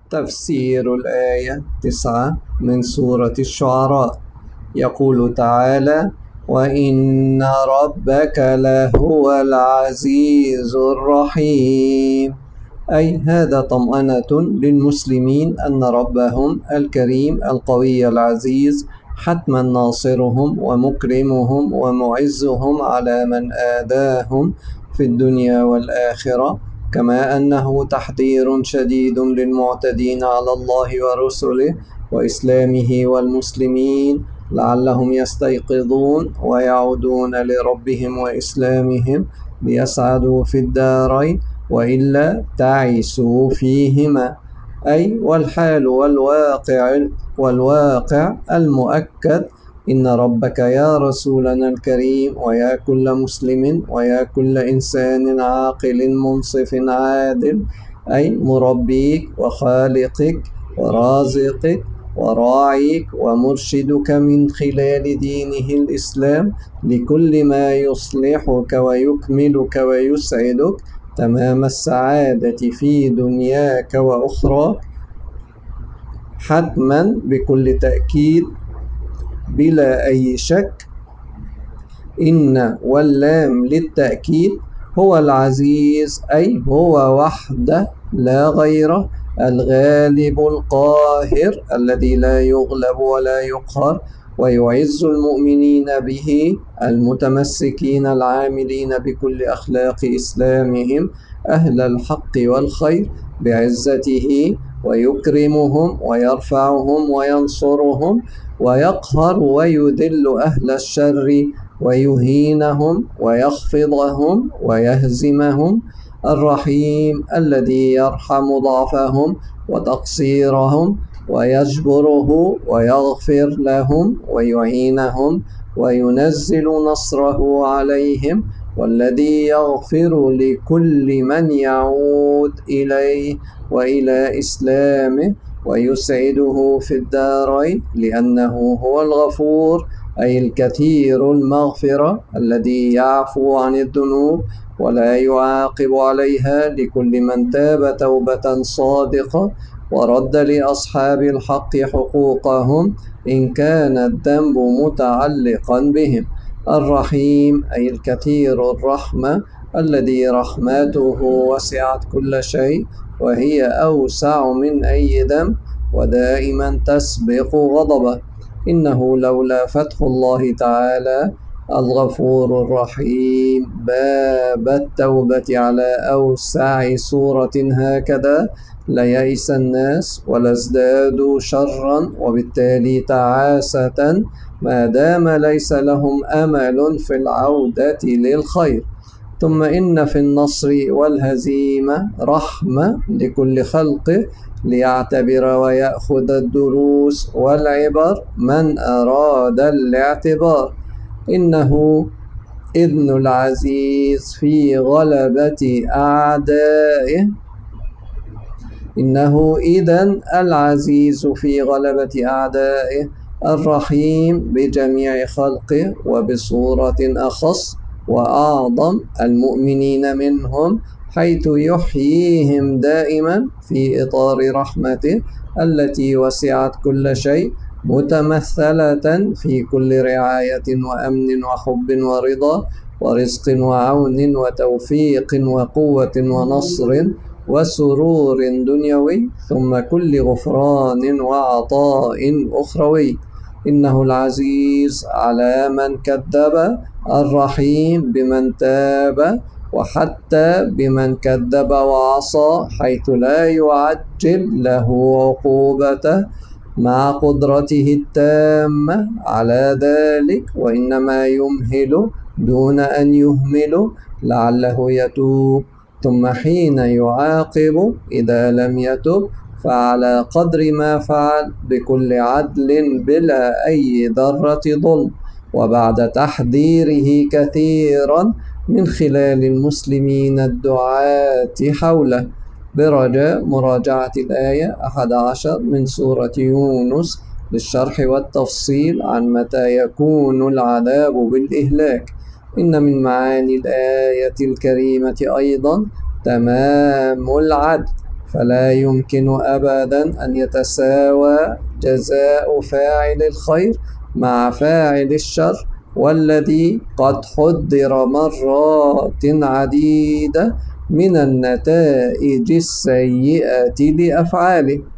تفسير الآية 9 من سورة الشعراء. يقول تعالى: وإن ربك لهو العزيز الرحيم. أي هذا طمأنة للمسلمين أن ربهم الكريم القوي العزيز حتما ناصرهم ومكرمهم ومعزهم على من آذاهم في الدنيا والآخرة، كما أنه تحذير شديد للمعتدين على الله ورسله وإسلامه والمسلمين لعلهم يستيقظون ويعودون لربهم وإسلامهم ليسعدوا في الدارين، وإلا تعسوا فيهما. أي والحال والواقع المؤكد إن ربك يا رسولنا الكريم ويا كل مسلم ويا كل إنسان عاقل منصف عادل، أي مربيك وخالقك ورازقك وراعيك ومرشدك من خلال دينه الإسلام لكل ما يصلحك ويكملك ويسعدك تمام السعادة في دنياك وأخراك، حتما بكل تأكيد بلا أي شك. إن واللام للتأكيد هو العزيز، أي هو وحده لا غيره، الغالب القاهر الذي لا يغلب ولا يقهر، ويعز المؤمنين به المتمسكين العاملين بكل أخلاق إسلامهم أهل الحق والخير بعزته، ويكرمهم ويرفعهم وينصرهم، ويقهر ويذل أهل الشر ويهينهم ويخفضهم ويهزمهم. الرحيم الذي يرحم ضعفهم وتقصيرهم ويجبره ويغفر لهم ويعينهم وينزل نصره عليهم، والذي يغفر لكل من يعود إليه وإلى إسلامه ويسعده في الدارين، لأنه هو الغفور أي الكثير المغفرة الذي يعفو عن الذنوب ولا يعاقب عليها لكل من تاب توبة صادقة ورد لأصحاب الحق حقوقهم إن كان الذنب متعلقا بهم. الرحيم أي الكثير الرحمة الذي رحمته وسعت كل شيء وهي أوسع من أي ذنب ودائما تسبق غضبه. إنه لولا فتح الله تعالى الغفور الرحيم باب التوبة على أوسع صورة هكذا ليئس الناس ولازدادوا شرا وبالتالي تعاسة ما دام ليس لهم أمل في العودة للخير. ثم إن في النصر والهزيمة رحمة لكل خلقه ليعتبر ويأخذ الدروس والعبر من أراد الاعتبار. إنه إذن العزيز في غلبة أعدائه إنه إذن العزيز في غلبة أعدائه، الرحيم بجميع خلقه وبصورة أخص وأعظم المؤمنين منهم، حيث يحييهم دائما في إطار رحمته التي وسعت كل شيء، متمثلة في كل رعاية وأمن وحب ورضا ورزق وعون وتوفيق وقوة ونصر وسرور دنيوي، ثم كل غفران وعطاء أخروي. إنه العزيز على من كذب، الرحيم بمن تاب، وحتى بمن كذب وعصى، حيث لا يعجل له عقوبته مع قدرته التامة على ذلك، وإنما يمهل دون أن يهمل لعله يتوب. ثم حين يعاقب إذا لم يتب فعلى قدر ما فعل بكل عدل بلا أي ذرة ظلم، وبعد تحذيره كثيرا من خلال المسلمين الدعاة حوله، برجاء مراجعة الآية 11 من سورة يونس للشرح والتفصيل عن متى يكون العذاب بالإهلاك. إن من معاني الآية الكريمة أيضا تمام العدل، فلا يمكن أبدا أن يتساوى جزاء فاعل الخير مع فاعل الشر، والذي قد حذر مرات عديدة من النتائج السيئة لأفعاله.